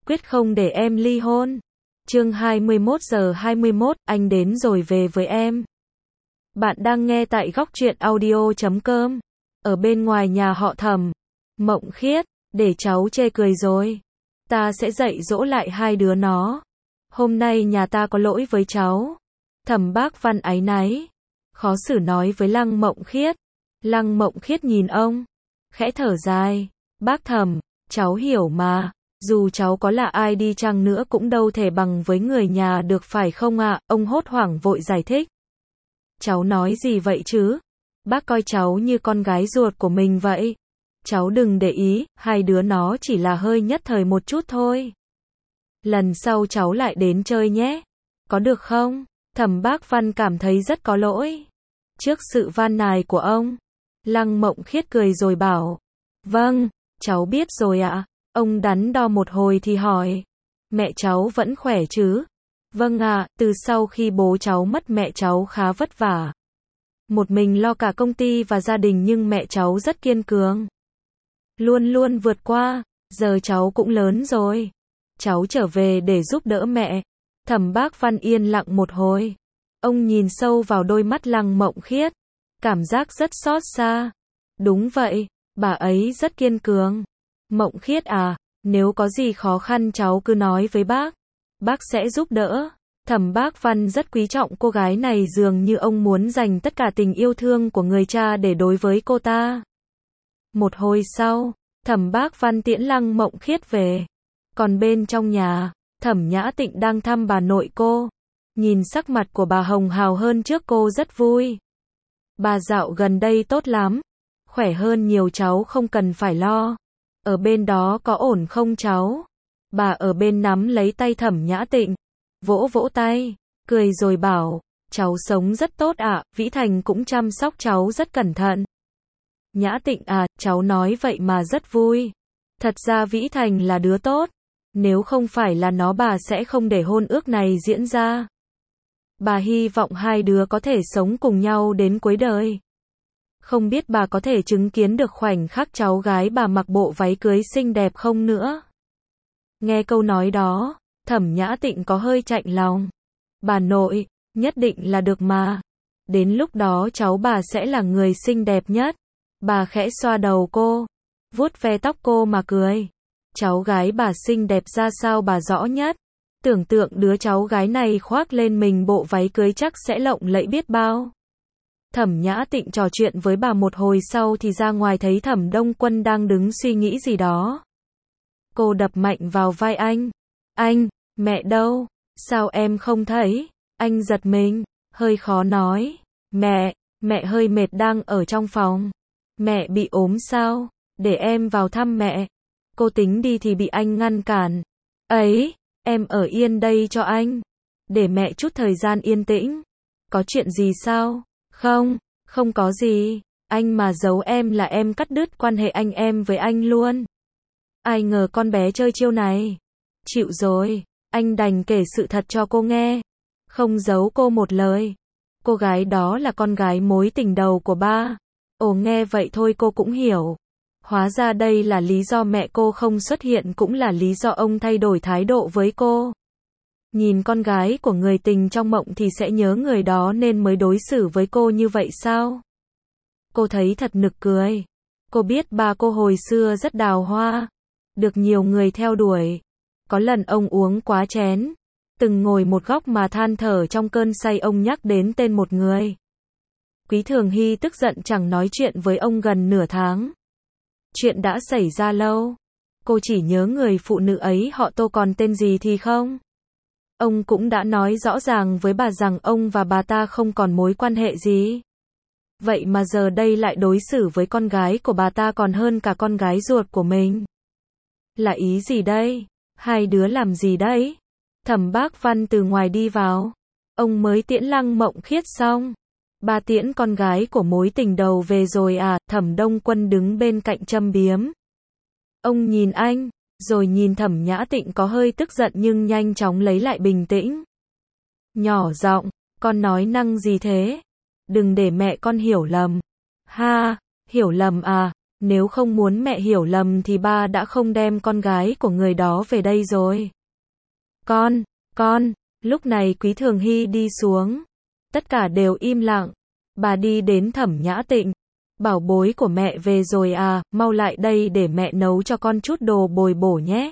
quyết không để em ly hôn. Chương 21:21, anh đến rồi về với em. Bạn đang nghe tại góc truyện audio.com. Ở bên ngoài nhà họ Thẩm, Mộng Khiết, để cháu chê cười rồi. Ta sẽ dạy dỗ lại hai đứa nó. Hôm nay nhà ta có lỗi với cháu. Thẩm Bác Văn áy náy, khó xử nói với Lăng Mộng Khiết. Lăng Mộng Khiết nhìn ông, khẽ thở dài. Bác Thẩm, cháu hiểu mà. Dù cháu có là ai đi chăng nữa cũng đâu thể bằng với người nhà được phải không ạ? Ông hốt hoảng vội giải thích. Cháu nói gì vậy chứ? Bác coi cháu như con gái ruột của mình vậy. Cháu đừng để ý, hai đứa nó chỉ là hơi nhất thời một chút thôi. Lần sau cháu lại đến chơi nhé. Có được không? Thẩm Bác Văn cảm thấy rất có lỗi trước sự van nài của ông. Lăng Mộng Khiết cười rồi bảo. Vâng, cháu biết rồi ạ. Ông đắn đo một hồi thì hỏi. Mẹ cháu vẫn khỏe chứ? Vâng ạ, từ sau khi bố cháu mất mẹ cháu khá vất vả. Một mình lo cả công ty và gia đình nhưng mẹ cháu rất kiên cường. Luôn luôn vượt qua, giờ cháu cũng lớn rồi. Cháu trở về để giúp đỡ mẹ. Thẩm Bác Văn yên lặng một hồi. Ông nhìn sâu vào đôi mắt Lăng Mộng Khiết. Cảm giác rất xót xa. Đúng vậy, bà ấy rất kiên cường. Mộng Khiết à, nếu có gì khó khăn cháu cứ nói với bác. Bác sẽ giúp đỡ. Thẩm Bác Văn rất quý trọng cô gái này dường như ông muốn dành tất cả tình yêu thương của người cha để đối với cô ta. Một hồi sau, Thẩm Bác Văn tiễn Lăng Mộng Khiết về. Còn bên trong nhà, Thẩm Nhã Tịnh đang thăm bà nội cô. Nhìn sắc mặt của bà hồng hào hơn trước cô rất vui. Bà dạo gần đây tốt lắm. Khỏe hơn nhiều cháu không cần phải lo. Ở bên đó có ổn không cháu? Bà ở bên nắm lấy tay Thẩm Nhã Tịnh. Vỗ vỗ tay, cười rồi bảo. Cháu sống rất tốt ạ, Vĩ Thành cũng chăm sóc cháu rất cẩn thận. Nhã Tịnh à, cháu nói vậy mà rất vui. Thật ra Vĩ Thành là đứa tốt. Nếu không phải là nó bà sẽ không để hôn ước này diễn ra. Bà hy vọng hai đứa có thể sống cùng nhau đến cuối đời. Không biết bà có thể chứng kiến được khoảnh khắc cháu gái bà mặc bộ váy cưới xinh đẹp không nữa. Nghe câu nói đó, Thẩm Nhã Tịnh có hơi chạnh lòng. Bà nội, nhất định là được mà. Đến lúc đó cháu bà sẽ là người xinh đẹp nhất. Bà khẽ xoa đầu cô, vuốt ve tóc cô mà cười. Cháu gái bà xinh đẹp ra sao bà rõ nhất. Tưởng tượng đứa cháu gái này khoác lên mình bộ váy cưới chắc sẽ lộng lẫy biết bao. Thẩm Nhã Tịnh trò chuyện với bà một hồi sau thì ra ngoài thấy Thẩm Đông Quân đang đứng suy nghĩ gì đó. Cô đập mạnh vào vai anh. Anh, mẹ đâu? Sao em không thấy? Anh giật mình, hơi khó nói. Mẹ hơi mệt đang ở trong phòng. Mẹ bị ốm sao? Để em vào thăm mẹ. Cô tính đi thì bị anh ngăn cản. Ấy, em ở yên đây cho anh. Để mẹ chút thời gian yên tĩnh. Có chuyện gì sao? Không có gì. Anh mà giấu em là em cắt đứt quan hệ anh em với anh luôn. Ai ngờ con bé chơi chiêu này. Chịu rồi, anh đành kể sự thật cho cô nghe. Không giấu cô một lời. Cô gái đó là con gái mối tình đầu của ba. Ồ nghe vậy thôi cô cũng hiểu. Hóa ra đây là lý do mẹ cô không xuất hiện cũng là lý do ông thay đổi thái độ với cô. Nhìn con gái của người tình trong mộng thì sẽ nhớ người đó nên mới đối xử với cô như vậy sao? Cô thấy thật nực cười. Cô biết ba cô hồi xưa rất đào hoa. Được nhiều người theo đuổi. Có lần ông uống quá chén. Từng ngồi một góc mà than thở trong cơn say ông nhắc đến tên một người. Quý Thường Hy tức giận chẳng nói chuyện với ông gần nửa tháng. Chuyện đã xảy ra lâu. Cô chỉ nhớ người phụ nữ ấy họ Tô còn tên gì thì không. Ông cũng đã nói rõ ràng với bà rằng ông và bà ta không còn mối quan hệ gì. Vậy mà giờ đây lại đối xử với con gái của bà ta còn hơn cả con gái ruột của mình. Là ý gì đây? Hai đứa làm gì đấy? Thẩm Bác Văn từ ngoài đi vào. Ông mới tiễn Lăng Mộng Khiết xong. Bà tiễn con gái của mối tình đầu về rồi à? Thẩm Đông Quân đứng bên cạnh châm biếm. Ông nhìn anh, rồi nhìn Thẩm Nhã Tịnh có hơi tức giận nhưng nhanh chóng lấy lại bình tĩnh. Nhỏ giọng, con nói năng gì thế? Đừng để mẹ con hiểu lầm. Ha, hiểu lầm à? Nếu không muốn mẹ hiểu lầm thì ba đã không đem con gái của người đó về đây rồi. Con, lúc này Quý Thường Hy đi xuống. Tất cả đều im lặng. Bà đi đến Thẩm Nhã Tịnh. Bảo bối của mẹ về rồi à, mau lại đây để mẹ nấu cho con chút đồ bồi bổ nhé.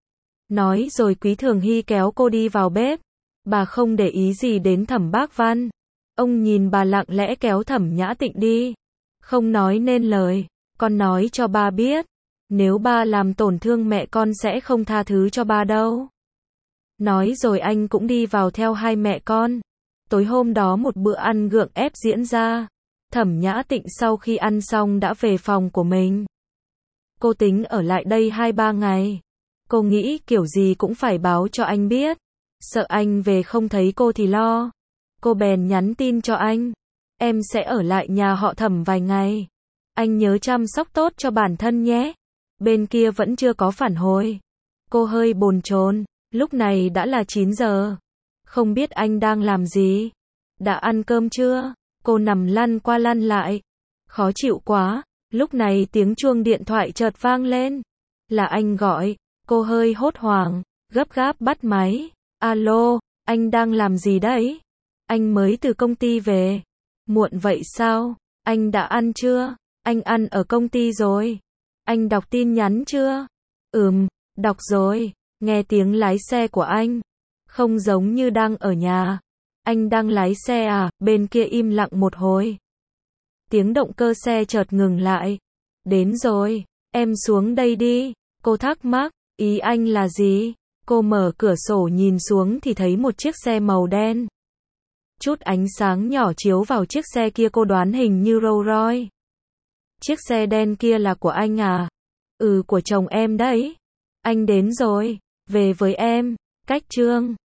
Nói rồi Quý Thường Hy kéo cô đi vào bếp. Bà không để ý gì đến Thẩm Bác Văn. Ông nhìn bà lặng lẽ kéo Thẩm Nhã Tịnh đi. Không nói nên lời. Con nói cho ba biết. Nếu ba làm tổn thương mẹ con sẽ không tha thứ cho ba đâu. Nói rồi anh cũng đi vào theo hai mẹ con. Tối hôm đó một bữa ăn gượng ép diễn ra. Thẩm Nhã Tịnh sau khi ăn xong đã về phòng của mình. Cô tính ở lại đây 2-3 ngày. Cô nghĩ kiểu gì cũng phải báo cho anh biết. Sợ anh về không thấy cô thì lo. Cô bèn nhắn tin cho anh. Em sẽ ở lại nhà họ Thẩm vài ngày. Anh nhớ chăm sóc tốt cho bản thân nhé. Bên kia vẫn chưa có phản hồi. Cô hơi bồn chồn. Lúc này đã là 9 giờ. Không biết anh đang làm gì. Đã ăn cơm chưa? Cô nằm lăn qua lăn lại. Khó chịu quá. Lúc này tiếng chuông điện thoại chợt vang lên. Là anh gọi. Cô hơi hốt hoảng. Gấp gáp bắt máy. Alo, anh đang làm gì đấy? Anh mới từ công ty về. Muộn vậy sao? Anh đã ăn chưa? Anh ăn ở công ty rồi. Anh đọc tin nhắn chưa? Đọc rồi. Nghe tiếng lái xe của anh. Không giống như đang ở nhà. Anh đang lái xe à? Bên kia im lặng một hồi. Tiếng động cơ xe chợt ngừng lại. Đến rồi. Em xuống đây đi. Cô thắc mắc. Ý anh là gì? Cô mở cửa sổ nhìn xuống thì thấy một chiếc xe màu đen. Chút ánh sáng nhỏ chiếu vào chiếc xe kia, cô đoán hình như Rolls Royce. Chiếc xe đen kia là của anh à? Của chồng em đấy. Anh đến rồi. Về với em. Cách Trương.